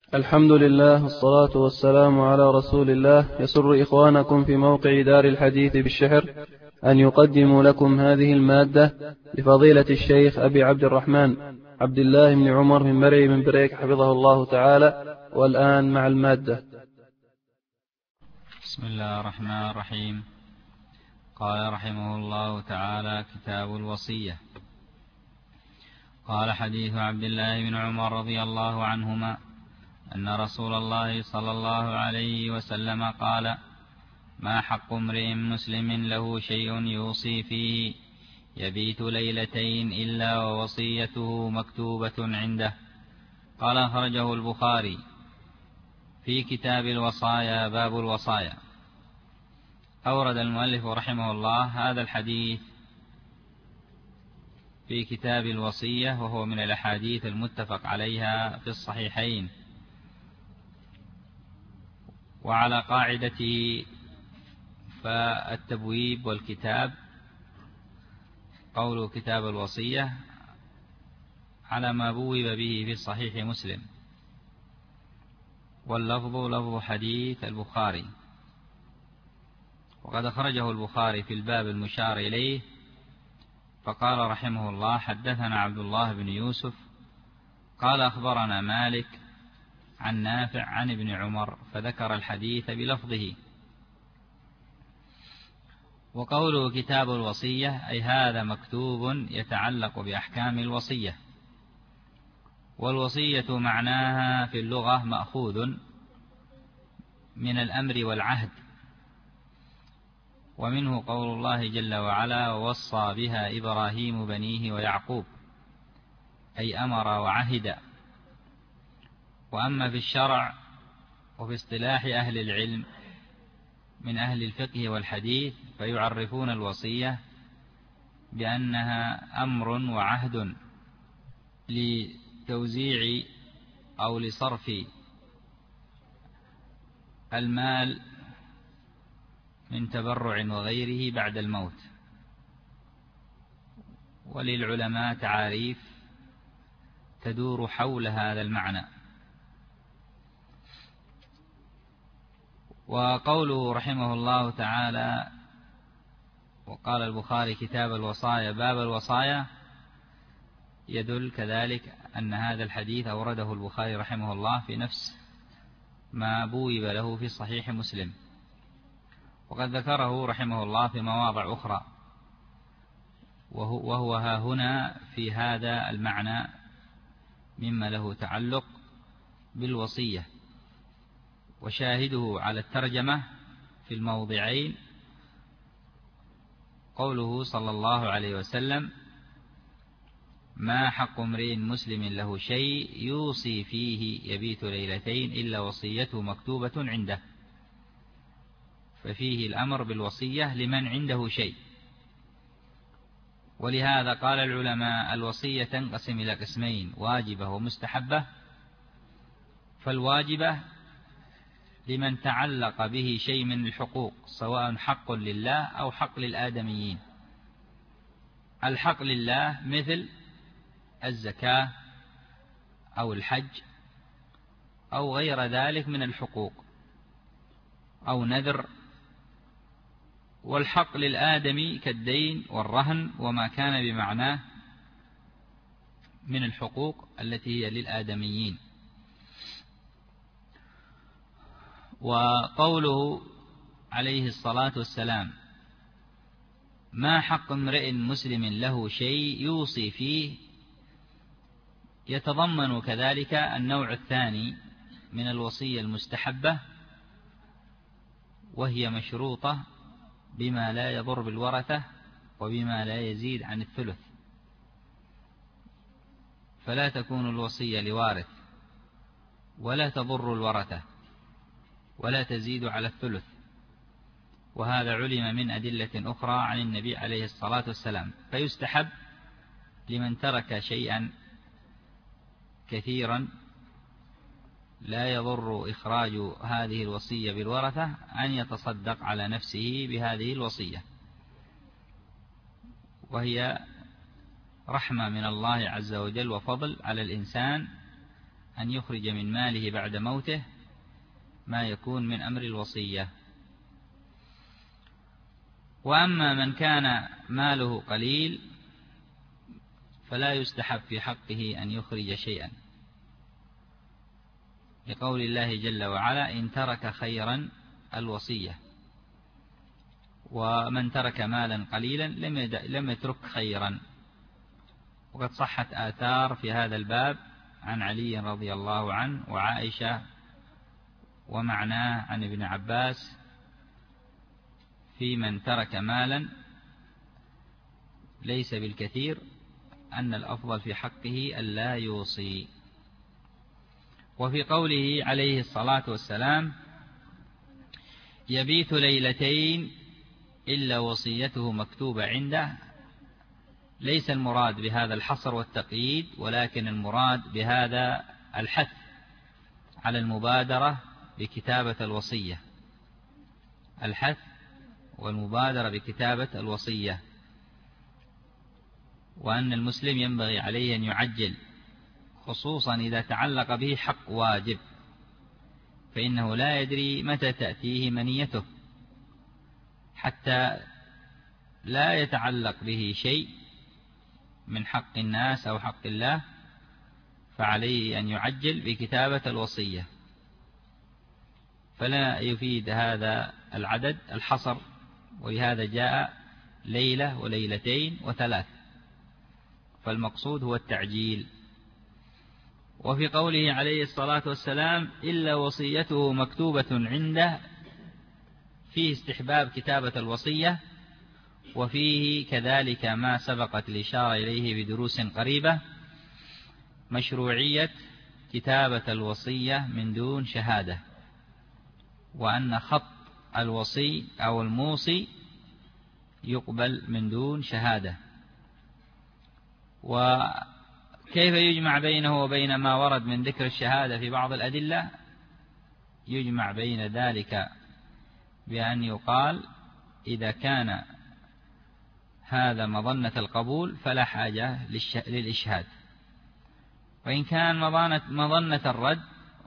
الحمد لله والصلاة والسلام على رسول الله. يسر إخوانكم في موقع دار الحديث بالشحر أن يقدموا لكم هذه المادة لفضيلة الشيخ أبي عبد الرحمن عبد الله بن عمر من مرعي من بريك حفظه الله تعالى. والآن مع المادة. بسم الله الرحمن الرحيم. قال رحمه الله تعالى: كتاب الوصية. قال: حديث عبد الله بن عمر رضي الله عنهما أن رسول الله صلى الله عليه وسلم قال: ما حق امرئ مسلم له شيء يوصي فيه يبيت ليلتين إلا ووصيته مكتوبة عنده. قال: أخرجه البخاري في كتاب الوصايا باب الوصايا. أورد المؤلف رحمه الله هذا الحديث في كتاب الوصية، وهو من الأحاديث المتفق عليها في الصحيحين. وعلى قاعدته فالتبويب والكتاب قول كتاب الوصية على ما بوب به في صحيح مسلم، واللفظ لفظ حديث البخاري. وقد أخرجه البخاري في الباب المشار إليه، فقال رحمه الله: حدثنا عبد الله بن يوسف قال أخبرنا مالك عن نافع عن ابن عمر، فذكر الحديث بلفظه. وقوله كتاب الوصية أي هذا مكتوب يتعلق بأحكام الوصية. والوصية معناها في اللغة مأخوذ من الأمر والعهد، ومنه قول الله جل وعلا: ووصى بها إبراهيم بنيه ويعقوب، أي أمر وعهد. وأما في الشرع وفي اصطلاح أهل العلم من أهل الفقه والحديث فيعرفون الوصية بأنها أمر وعهد لتوزيع أو لصرف المال من تبرع وغيره بعد الموت. وللعلماء تعاريف تدور حول هذا المعنى. وقوله رحمه الله تعالى: وقال البخاري كتاب الوصايا باب الوصايا، يدل كذلك أن هذا الحديث أورده البخاري رحمه الله في نفس ما بوب له في صحيح مسلم، وقد ذكره رحمه الله في مواضع أخرى، وهو ها هنا في هذا المعنى مما له تعلق بالوصية. وشاهده على الترجمة في الموضعين قوله صلى الله عليه وسلم: ما حق امرئ مسلم له شيء يوصي فيه يبيت ليلتين إلا وصيته مكتوبة عنده. ففيه الأمر بالوصية لمن عنده شيء. ولهذا قال العلماء: الوصية تنقسم إلى قسمين: واجبة ومستحبة. فالواجبة لمن تعلق به شيء من الحقوق، سواء حق لله أو حق للآدميين. الحق لله مثل الزكاة أو الحج أو غير ذلك من الحقوق، أو نذر. والحق للآدمي كالدين والرهن وما كان بمعناه من الحقوق التي هي للآدميين. وقوله عليه الصلاة والسلام: ما حق امرئ مسلم له شيء يوصي فيه، يتضمن كذلك النوع الثاني من الوصية المستحبة، وهي مشروطة بما لا يضر بالورثة وبما لا يزيد عن الثلث. فلا تكون الوصية لوارث ولا تضر الورثة ولا تزيد على الثلث. وهذا علم من أدلة أخرى عن النبي عليه الصلاة والسلام. فيستحب لمن ترك شيئا كثيرا لا يضر إخراج هذه الوصية بالورثة أن يتصدق على نفسه بهذه الوصية، وهي رحمة من الله عز وجل وفضل على الإنسان أن يخرج من ماله بعد موته ما يكون من أمر الوصية. وأما من كان ماله قليل فلا يستحب في حقه أن يخرج شيئا، لقول الله جل وعلا: إن ترك خيرا الوصية. ومن ترك مالا قليلا لم يترك خيرا. وقد صحت آثار في هذا الباب عن علي رضي الله عنه وعائشة، ومعناه عن ابن عباس في من ترك مالا ليس بالكثير أن الأفضل في حقه ألا يوصي. وفي قوله عليه الصلاة والسلام: يبيت ليلتين إلا وصيته مكتوبة عنده، ليس المراد بهذا الحصر والتقييد، ولكن المراد بهذا الحث على المبادرة بكتابة الوصية، الحث والمبادرة بكتابة الوصية، وأن المسلم ينبغي عليه أن يعجل، خصوصا إذا تعلق به حق واجب، فإنه لا يدري متى تأتيه منيته، حتى لا يتعلق به شيء من حق الناس أو حق الله، فعليه أن يعجل بكتابة الوصية. فلا يفيد هذا العدد الحصر، ولهذا جاء ليلة وليلتين وثلاث، فالمقصود هو التعجيل. وفي قوله عليه الصلاة والسلام: إلا وصيته مكتوبة عنده، فيه استحباب كتابة الوصية، وفيه كذلك ما سبقت الإشارة إليه بدروس قريبة، مشروعية كتابة الوصية من دون شهادة، وأن خط الوصي أو الموصي يقبل من دون شهادة. وكيف يجمع بينه وبين ما ورد من ذكر الشهادة في بعض الأدلة؟ يجمع بين ذلك بأن يقال: إذا كان هذا مظنة القبول فلا حاجة للإشهاد، وإن كان مظنة الرد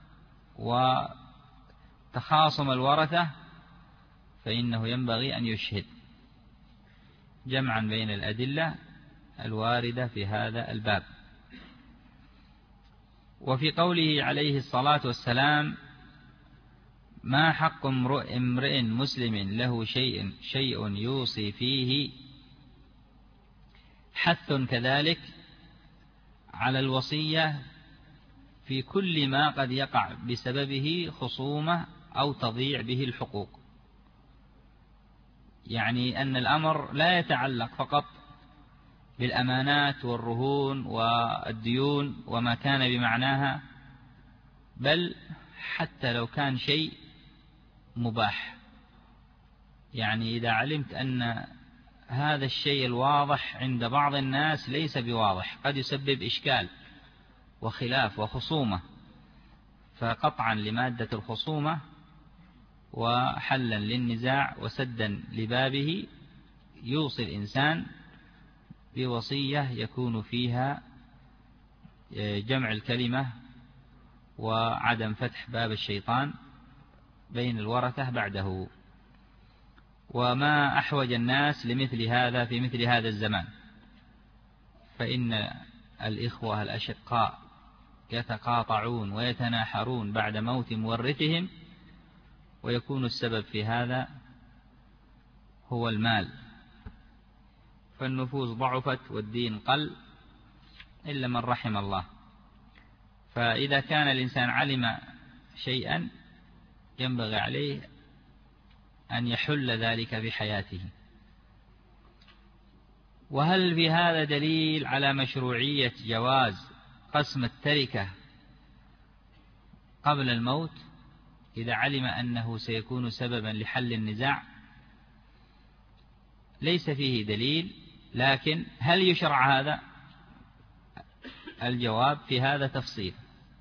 وتخاصم الورثة فإنه ينبغي أن يشهد، جمعا بين الأدلة الواردة في هذا الباب. وفي قوله عليه الصلاة والسلام: ما حق امرئ مسلم له شيء يوصي فيه، حث كذلك على الوصية في كل ما قد يقع بسببه خصومة أو تضيع به الحقوق. يعني أن الأمر لا يتعلق فقط بالأمانات والرهون والديون وما كان بمعناها، بل حتى لو كان شيء مباح. يعني إذا علمت أن هذا الشيء الواضح عند بعض الناس ليس بواضح، قد يسبب إشكال وخلاف وخصومة، فقطعا لمادة الخصومة وحلا للنزاع وسدا لبابه يوصي الإنسان بوصية يكون فيها جمع الكلمة وعدم فتح باب الشيطان بين الورثة بعده. وما أحوج الناس لمثل هذا في مثل هذا الزمان، فإن الإخوة الأشقاء يتقاطعون ويتناحرون بعد موت مورثهم، ويكون السبب في هذا هو المال، فالنفوس ضعفت والدين قل إلا من رحم الله. فإذا كان الإنسان علم شيئا ينبغي عليه أن يحل ذلك في حياته. وهل في هذا دليل على مشروعية جواز قسم التركة قبل الموت إذا علم أنه سيكون سببا لحل النزاع؟ ليس فيه دليل، لكن هل يشرع هذا؟ الجواب في هذا تفصيل.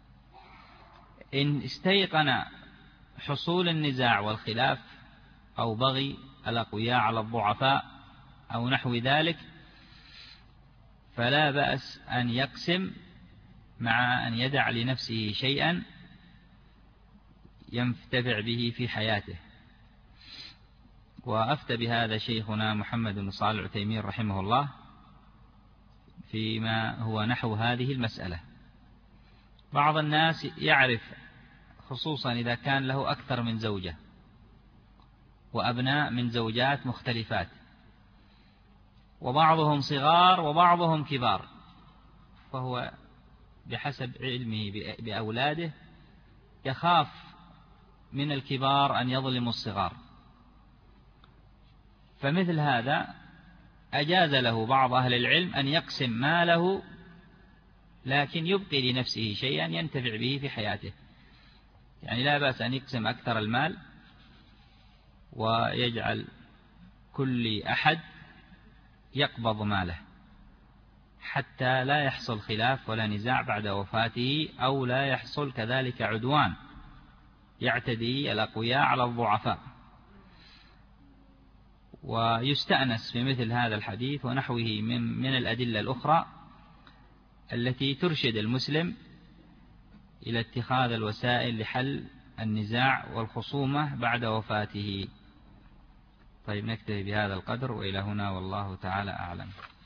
إن استيقن حصول النزاع والخلاف أو بغي الأقوياء على الضعفاء أو نحو ذلك، فلا بأس أن يقسم مع أن يدع لنفسه شيئا ينتفع به في حياته. وأفتى بهذا شيخنا محمد بن صالح العثيمين رحمه الله فيما هو نحو هذه المسألة. بعض الناس يعرف، خصوصا إذا كان له أكثر من زوجة وأبناء من زوجات مختلفات، وبعضهم صغار وبعضهم كبار، فهو بحسب علمه بأولاده يخاف من الكبار أن يظلموا الصغار، فمثل هذا أجاز له بعض أهل العلم أن يقسم ماله، لكن يبقي لنفسه شيئا ينتفع به في حياته. يعني لا بأس أن يقسم أكثر المال ويجعل كل أحد يقبض ماله حتى لا يحصل خلاف ولا نزاع بعد وفاته، أو لا يحصل كذلك عدوان يعتدي الأقوياء على الضعفاء. ويستأنس بمثل هذا الحديث ونحوه من الأدلة الأخرى التي ترشد المسلم إلى اتخاذ الوسائل لحل النزاع والخصومة بعد وفاته. طيب، نكتفي بهذا القدر، وإلى هنا والله تعالى أعلم.